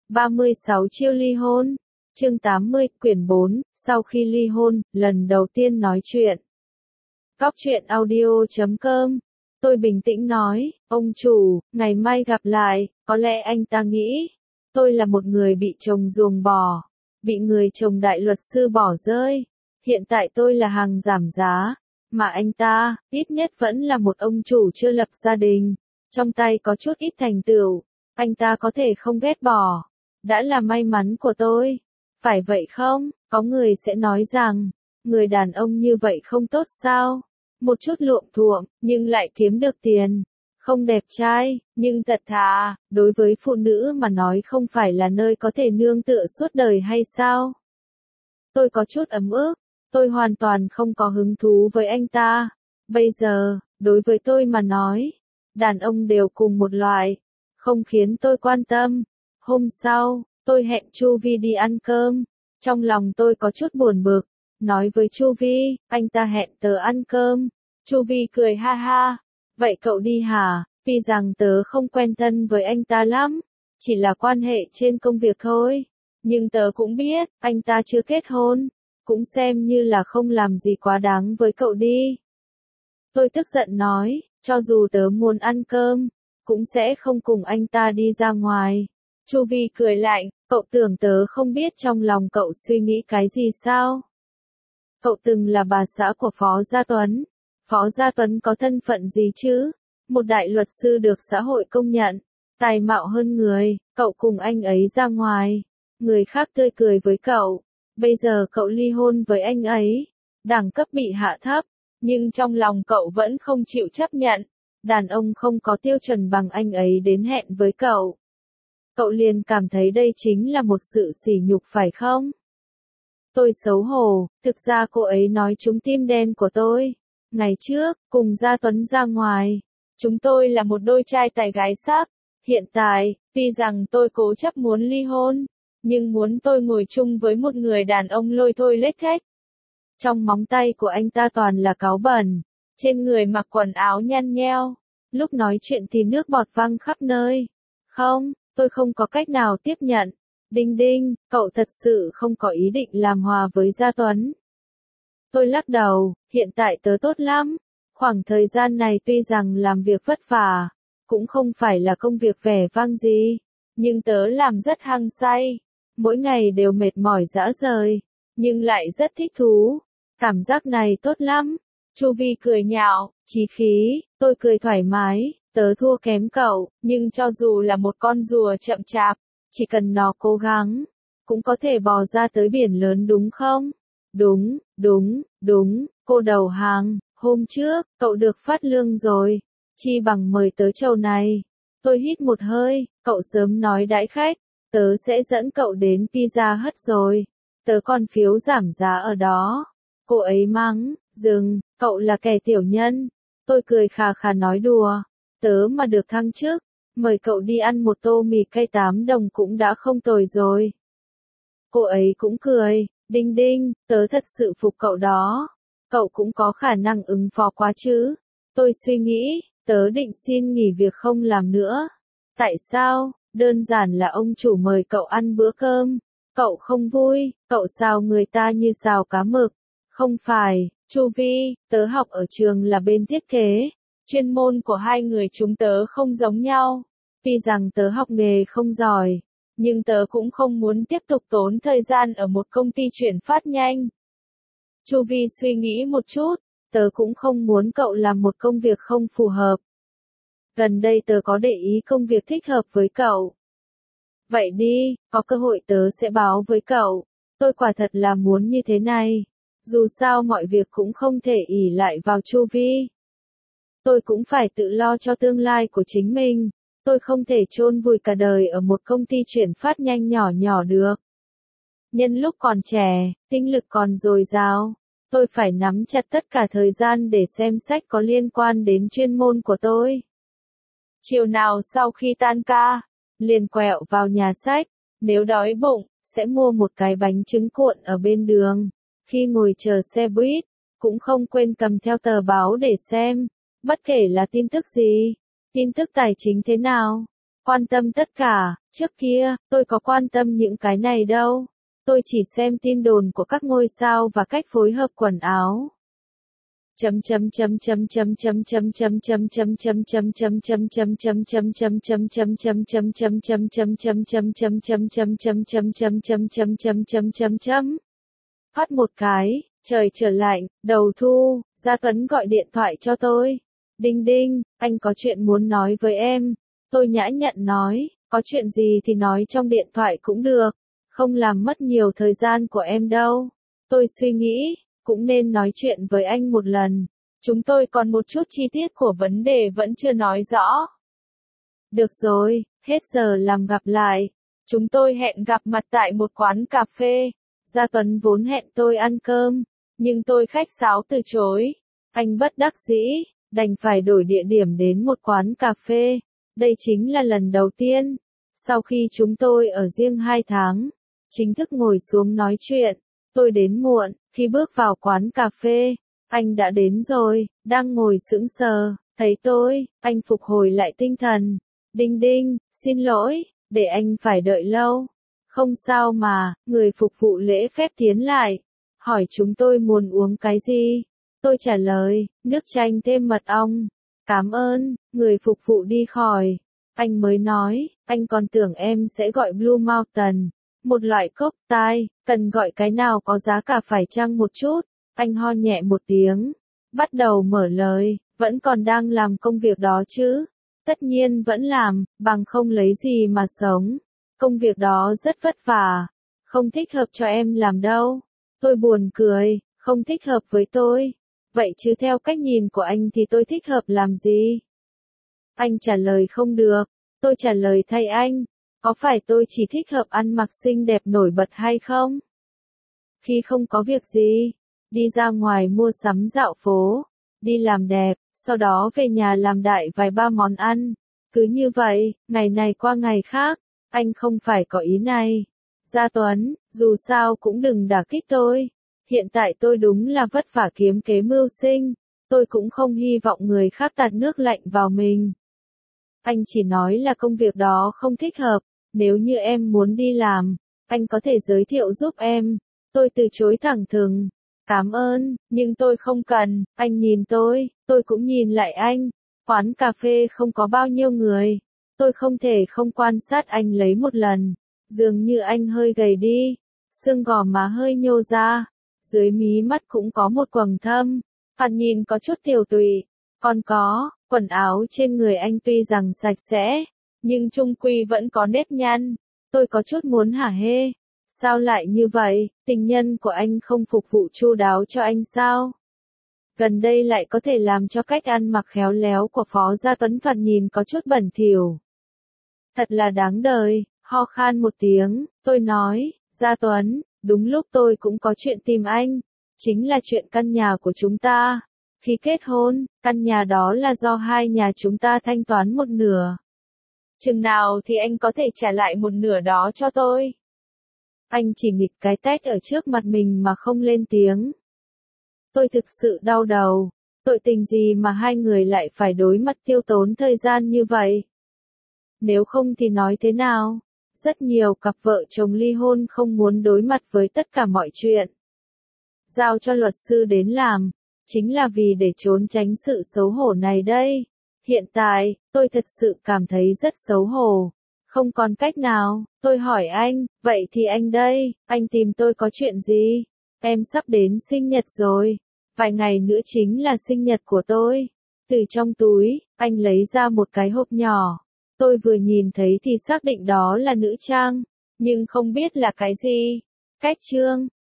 36 chiêu ly hôn. Chương 80, quyển 4, sau khi ly hôn, lần đầu tiên nói chuyện. Góc truyện audio.com. Tôi bình tĩnh nói, ông chủ, ngày mai gặp lại, có lẽ anh ta nghĩ, tôi là một người bị chồng ruồng bỏ, bị người chồng đại luật sư bỏ rơi. Hiện tại tôi là hàng giảm giá, mà anh ta, ít nhất vẫn là một ông chủ chưa lập gia đình, trong tay có chút ít thành tựu, anh ta có thể không ghét bỏ. Đã là may mắn của tôi. Phải vậy không? Có người sẽ nói rằng, người đàn ông như vậy không tốt sao? Một chút luộm thuộm, nhưng lại kiếm được tiền. Không đẹp trai, nhưng thật thà, đối với phụ nữ mà nói không phải là nơi có thể nương tựa suốt đời hay sao? Tôi có chút ấm ức, tôi hoàn toàn không có hứng thú với anh ta. Bây giờ, đối với tôi mà nói, đàn ông đều cùng một loại, không khiến tôi quan tâm. Hôm sau, tôi hẹn Chu Vi đi ăn cơm. Trong lòng tôi có chút buồn bực, nói với Chu Vi, anh ta hẹn tớ ăn cơm. Chu Vi cười ha ha, vậy cậu đi hả? Vì rằng tớ không quen thân với anh ta lắm, chỉ là quan hệ trên công việc thôi. Nhưng tớ cũng biết, anh ta chưa kết hôn, cũng xem như là không làm gì quá đáng với cậu đi. Tôi tức giận nói, cho dù tớ muốn ăn cơm, cũng sẽ không cùng anh ta đi ra ngoài. Chu Vi cười lạnh, cậu tưởng tớ không biết trong lòng cậu suy nghĩ cái gì sao? Cậu từng là bà xã của Phó Gia Tuấn. Phó Gia Tuấn có thân phận gì chứ? Một đại luật sư được xã hội công nhận, tài mạo hơn người, cậu cùng anh ấy ra ngoài. Người khác tươi cười với cậu. Bây giờ cậu ly hôn với anh ấy. Đẳng cấp bị hạ thấp, nhưng trong lòng cậu vẫn không chịu chấp nhận. Đàn ông không có tiêu chuẩn bằng anh ấy đến hẹn với cậu. Cậu liền cảm thấy đây chính là một sự sỉ nhục phải không? Tôi xấu hổ, thực ra cô ấy nói trúng tim đen của tôi. Ngày trước, cùng Gia Tuấn ra ngoài, chúng tôi là một đôi trai tài gái sắc. Hiện tại, tuy rằng tôi cố chấp muốn ly hôn, nhưng muốn tôi ngồi chung với một người đàn ông lôi thôi lếch thếch. Trong móng tay của anh ta toàn là cáu bẩn, trên người mặc quần áo nhăn nheo, lúc nói chuyện thì nước bọt văng khắp nơi. Không, tôi không có cách nào tiếp nhận. Đinh đinh, cậu thật sự không có ý định làm hòa với Gia Tuấn. Tôi lắc đầu, hiện tại tớ tốt lắm. Khoảng thời gian này tuy rằng làm việc vất vả, cũng không phải là công việc vẻ vang gì, nhưng tớ làm rất hăng say. Mỗi ngày đều mệt mỏi rã rời, nhưng lại rất thích thú. Cảm giác này tốt lắm. Chu Vi cười nhạo, chí khí, tôi cười thoải mái. Tớ thua kém cậu, nhưng cho dù là một con rùa chậm chạp, chỉ cần nó cố gắng, cũng có thể bò ra tới biển lớn đúng không? Đúng, đúng, đúng, cô đầu hàng, hôm trước, cậu được phát lương rồi, chi bằng mời tớ chầu này. Tôi hít một hơi, cậu sớm nói đãi khách, tớ sẽ dẫn cậu đến Pizza Hut rồi, tớ còn phiếu giảm giá ở đó. Cô ấy mắng, dừng, cậu là kẻ tiểu nhân. Tôi cười khà khà nói đùa, tớ mà được thăng chức, mời cậu đi ăn một tô mì cay 8 đồng cũng đã không tồi rồi. Cô ấy cũng cười, đinh đinh, tớ thật sự phục cậu đó. Cậu cũng có khả năng ứng phó quá chứ. Tôi suy nghĩ, tớ định xin nghỉ việc không làm nữa. Tại sao? Đơn giản là ông chủ mời cậu ăn bữa cơm. Cậu không vui, cậu xào người ta như xào cá mực. Không phải, Chu Vi, tớ học ở trường là bên thiết kế. Chuyên môn của hai người chúng tớ không giống nhau. Tuy rằng tớ học nghề không giỏi, nhưng tớ cũng không muốn tiếp tục tốn thời gian ở một công ty chuyển phát nhanh. Chu Vi suy nghĩ một chút, tớ cũng không muốn cậu làm một công việc không phù hợp. Gần đây tớ có để ý công việc thích hợp với cậu. Vậy đi, có cơ hội tớ sẽ báo với cậu. Tôi quả thật là muốn như thế này. Dù sao mọi việc cũng không thể ỷ lại vào Chu Vi. Tôi cũng phải tự lo cho tương lai của chính mình. Tôi không thể chôn vùi cả đời ở một công ty chuyển phát nhanh nhỏ nhỏ được. Nhân lúc còn trẻ, tinh lực còn dồi dào, tôi phải nắm chặt tất cả thời gian để xem sách có liên quan đến chuyên môn của tôi. Chiều nào sau khi tan ca, liền quẹo vào nhà sách, nếu đói bụng, sẽ mua một cái bánh trứng cuộn ở bên đường. Khi ngồi chờ xe buýt, cũng không quên cầm theo tờ báo để xem, bất kể là tin tức gì, tin tức tài chính thế nào, Quan tâm tất cả, trước kia, tôi có quan tâm những cái này đâu. Tôi chỉ xem tin đồn của các ngôi sao và cách phối hợp quần áo. Phát một cái, trời trở lạnh, đầu thu, Gia Tuấn gọi điện thoại cho tôi. Đinh đinh, anh có chuyện muốn nói với em. Tôi nhã nhặn nói, có chuyện gì thì nói trong điện thoại cũng được, không làm mất nhiều thời gian của em đâu. Tôi suy nghĩ, cũng nên nói chuyện với anh một lần. Chúng tôi còn một chút chi tiết của vấn đề vẫn chưa nói rõ. Được rồi, hết giờ làm gặp lại. Chúng tôi hẹn gặp mặt tại một quán cà phê. Gia Tuấn vốn hẹn tôi ăn cơm, nhưng tôi khách sáo từ chối. Anh bất đắc dĩ, đành phải đổi địa điểm đến một quán cà phê. Đây chính là lần đầu tiên, sau khi chúng tôi ở riêng 2 tháng, chính thức ngồi xuống nói chuyện. Tôi đến muộn, khi bước vào quán cà phê, anh đã đến rồi, đang ngồi sững sờ, thấy tôi, anh phục hồi lại tinh thần. Đinh đinh, xin lỗi, để anh phải đợi lâu. Không sao mà, người phục vụ lễ phép tiến lại, hỏi chúng tôi muốn uống cái gì. Tôi trả lời, nước chanh thêm mật ong. Cảm ơn, người phục vụ đi khỏi. Anh mới nói, anh còn tưởng em sẽ gọi Blue Mountain, một loại cocktail, cần gọi cái nào có giá cả phải chăng một chút. Anh ho nhẹ một tiếng, bắt đầu mở lời, vẫn còn đang làm công việc đó chứ. Tất nhiên vẫn làm, bằng không lấy gì mà sống. Công việc đó rất vất vả, không thích hợp cho em làm đâu. Tôi buồn cười, không thích hợp với tôi. Vậy chứ theo cách nhìn của anh thì tôi thích hợp làm gì? Anh trả lời không được, tôi trả lời thay anh. Có phải tôi chỉ thích hợp ăn mặc xinh đẹp nổi bật hay không? Khi không có việc gì, đi ra ngoài mua sắm dạo phố, đi làm đẹp, sau đó về nhà làm đại vài ba món ăn. Cứ như vậy, ngày này qua ngày khác, anh không phải có ý này. Gia Tuấn, dù sao cũng đừng đả kích tôi. Hiện tại tôi đúng là vất vả kiếm kế mưu sinh, tôi cũng không hy vọng người khác tạt nước lạnh vào mình. Anh chỉ nói là công việc đó không thích hợp, nếu như em muốn đi làm, anh có thể giới thiệu giúp em. Tôi từ chối thẳng thừng. Cảm ơn, nhưng tôi không cần. Anh nhìn tôi cũng nhìn lại anh. Quán cà phê không có bao nhiêu người. Tôi không thể không quan sát anh lấy một lần. Dường như anh hơi gầy đi. Xương gò má hơi nhô ra. Dưới mí mắt cũng có một quầng thâm. Thoạt nhìn có chút tiều tụy. Còn có, quần áo trên người anh tuy rằng sạch sẽ, nhưng chung quy vẫn có nếp nhăn. Tôi có chút muốn hả hê. Sao lại như vậy, tình nhân của anh không phục vụ chu đáo cho anh sao? Gần đây lại có thể làm cho cách ăn mặc khéo léo của Phó Gia Tuấn thoạt nhìn có chút bẩn thỉu. Thật là đáng đời, ho khan một tiếng, tôi nói, Gia Tuấn, đúng lúc tôi cũng có chuyện tìm anh, chính là chuyện căn nhà của chúng ta. Khi kết hôn, căn nhà đó là do hai nhà chúng ta thanh toán một nửa. Chừng nào thì anh có thể trả lại một nửa đó cho tôi? Anh chỉ nghịch cái tét ở trước mặt mình mà không lên tiếng. Tôi thực sự đau đầu. Tội tình gì mà hai người lại phải đối mặt tiêu tốn thời gian như vậy? Nếu không thì nói thế nào? Rất nhiều cặp vợ chồng ly hôn không muốn đối mặt với tất cả mọi chuyện. Giao cho luật sư đến làm, chính là vì để trốn tránh sự xấu hổ này đây. Hiện tại, tôi thật sự cảm thấy rất xấu hổ. Không còn cách nào, tôi hỏi anh, vậy thì anh đây, anh tìm tôi có chuyện gì? Em sắp đến sinh nhật rồi, vài ngày nữa chính là sinh nhật của tôi. Từ trong túi, anh lấy ra một cái hộp nhỏ. Tôi vừa nhìn thấy thì xác định đó là nữ trang, nhưng không biết là cái gì. Cách trương,